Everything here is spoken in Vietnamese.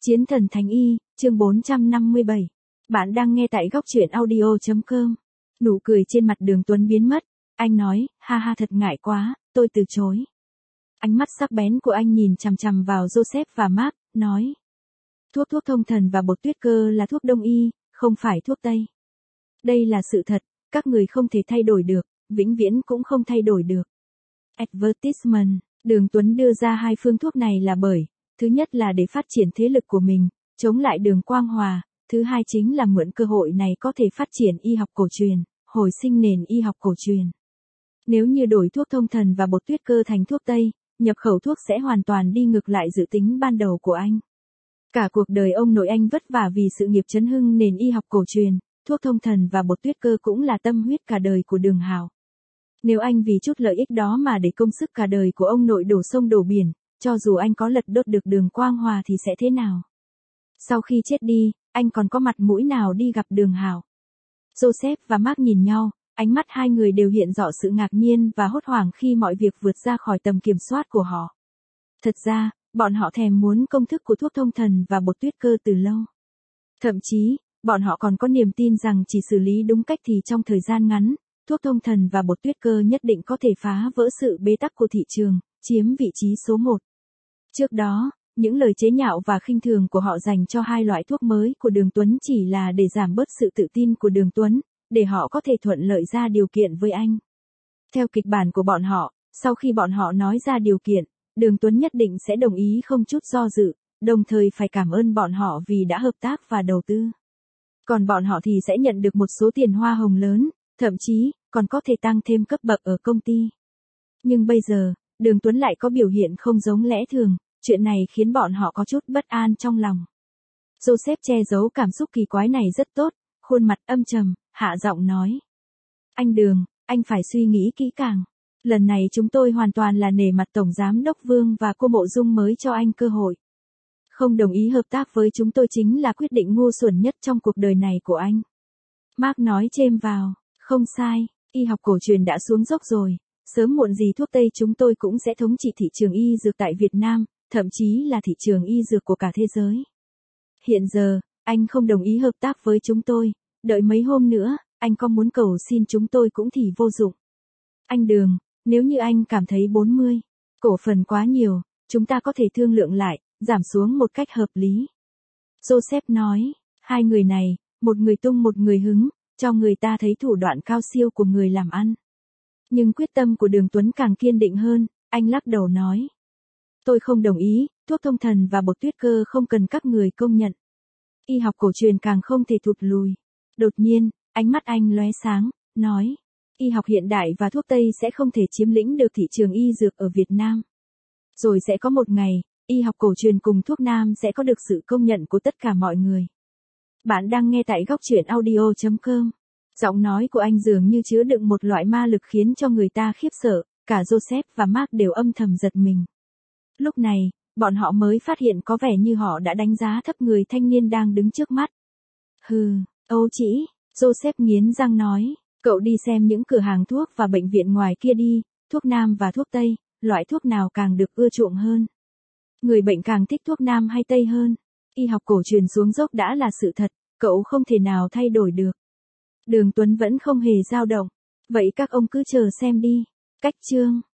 Chiến thần Thánh Y, chương 457. Bạn đang nghe tại góc truyện audio.com. Nụ cười trên mặt Đường Tuấn biến mất. Anh nói, ha ha thật ngại quá, tôi từ chối. Ánh mắt sắc bén của anh nhìn chằm chằm vào Joseph và Mark, nói. Thuốc thông thần và bột tuyết cơ là thuốc đông y, không phải thuốc tây. Đây là sự thật, các người không thể thay đổi được, vĩnh viễn cũng không thay đổi được. Advertisement, Đường Tuấn đưa ra hai phương thuốc này là bởi, thứ nhất là để phát triển thế lực của mình, chống lại Đường Quang Hòa, thứ hai chính là mượn cơ hội này có thể phát triển y học cổ truyền, hồi sinh nền y học cổ truyền. Nếu như đổi thuốc thông thần và bột tuyết cơ thành thuốc tây, nhập khẩu thuốc sẽ hoàn toàn đi ngược lại dự tính ban đầu của anh. Cả cuộc đời ông nội anh vất vả vì sự nghiệp chấn hưng nền y học cổ truyền, thuốc thông thần và bột tuyết cơ cũng là tâm huyết cả đời của Đường Hào. Nếu anh vì chút lợi ích đó mà để công sức cả đời của ông nội đổ sông đổ biển, cho dù anh có lật đốt được Đường Quang Hòa thì sẽ thế nào? Sau khi chết đi, anh còn có mặt mũi nào đi gặp Đường Hào? Joseph và Mark nhìn nhau, ánh mắt hai người đều hiện rõ sự ngạc nhiên và hốt hoảng khi mọi việc vượt ra khỏi tầm kiểm soát của họ. Thật ra, bọn họ thèm muốn công thức của thuốc thông thần và bột tuyết cơ từ lâu. Thậm chí, bọn họ còn có niềm tin rằng chỉ xử lý đúng cách thì trong thời gian ngắn, thuốc thông thần và bột tuyết cơ nhất định có thể phá vỡ sự bế tắc của thị trường, chiếm vị trí số 1. Trước đó, những lời chế nhạo và khinh thường của họ dành cho hai loại thuốc mới của Đường Tuấn chỉ là để giảm bớt sự tự tin của Đường Tuấn, để họ có thể thuận lợi ra điều kiện với anh. Theo kịch bản của bọn họ, sau khi bọn họ nói ra điều kiện, Đường Tuấn nhất định sẽ đồng ý không chút do dự, đồng thời phải cảm ơn bọn họ vì đã hợp tác và đầu tư. Còn bọn họ thì sẽ nhận được một số tiền hoa hồng lớn, thậm chí, còn có thể tăng thêm cấp bậc ở công ty. Nhưng bây giờ, Đường Tuấn lại có biểu hiện không giống lẽ thường, chuyện này khiến bọn họ có chút bất an trong lòng. Joseph che giấu cảm xúc kỳ quái này rất tốt, khuôn mặt âm trầm, hạ giọng nói. Anh Đường, anh phải suy nghĩ kỹ càng. Lần này chúng tôi hoàn toàn là nể mặt Tổng Giám đốc Vương và cô Mộ Dung mới cho anh cơ hội. Không đồng ý hợp tác với chúng tôi chính là quyết định ngu xuẩn nhất trong cuộc đời này của anh. Mark nói chêm vào, không sai, y học cổ truyền đã xuống dốc rồi, sớm muộn gì thuốc Tây chúng tôi cũng sẽ thống trị thị trường y dược tại Việt Nam, thậm chí là thị trường y dược của cả thế giới. Hiện giờ, anh không đồng ý hợp tác với chúng tôi, đợi mấy hôm nữa, anh có muốn cầu xin chúng tôi cũng thì vô dụng. Anh Đường, nếu như anh cảm thấy 40 cổ phần quá nhiều, chúng ta có thể thương lượng lại, giảm xuống một cách hợp lý. Joseph nói, hai người này, một người tung một người hứng, cho người ta thấy thủ đoạn cao siêu của người làm ăn. Nhưng quyết tâm của Đường Tuấn càng kiên định hơn, anh lắc đầu nói. Tôi không đồng ý, thuốc thông thần và bột tuyết cơ không cần các người công nhận. Y học cổ truyền càng không thể thụt lùi. Đột nhiên, ánh mắt anh lóe sáng, nói. Y học hiện đại và thuốc Tây sẽ không thể chiếm lĩnh được thị trường y dược ở Việt Nam. Rồi sẽ có một ngày, y học cổ truyền cùng thuốc nam sẽ có được sự công nhận của tất cả mọi người. Bạn đang nghe tại góc truyện audio.com. Giọng nói của anh dường như chứa đựng một loại ma lực khiến cho người ta khiếp sợ, cả Joseph và Mark đều âm thầm giật mình. Lúc này, bọn họ mới phát hiện có vẻ như họ đã đánh giá thấp người thanh niên đang đứng trước mắt. Hừ, ấu trĩ, Joseph nghiến răng nói, cậu đi xem những cửa hàng thuốc và bệnh viện ngoài kia đi, thuốc nam và thuốc Tây, loại thuốc nào càng được ưa chuộng hơn. Người bệnh càng thích thuốc nam hay Tây hơn. Y học cổ truyền xuống dốc đã là sự thật, cậu không thể nào thay đổi được. Đường Tuấn vẫn không hề dao động. Vậy các ông cứ chờ xem đi. Cách chương